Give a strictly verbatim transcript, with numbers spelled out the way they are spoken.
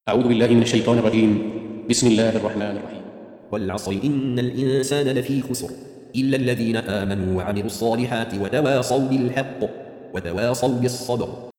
أعوذ بالله من الشيطان الرجيم. بسم الله الرحمن الرحيم. والعصر إن الإنسان لفي خسر إلا الذين آمنوا وعملوا الصالحات وتواصوا بالحق وتواصوا بالصبر.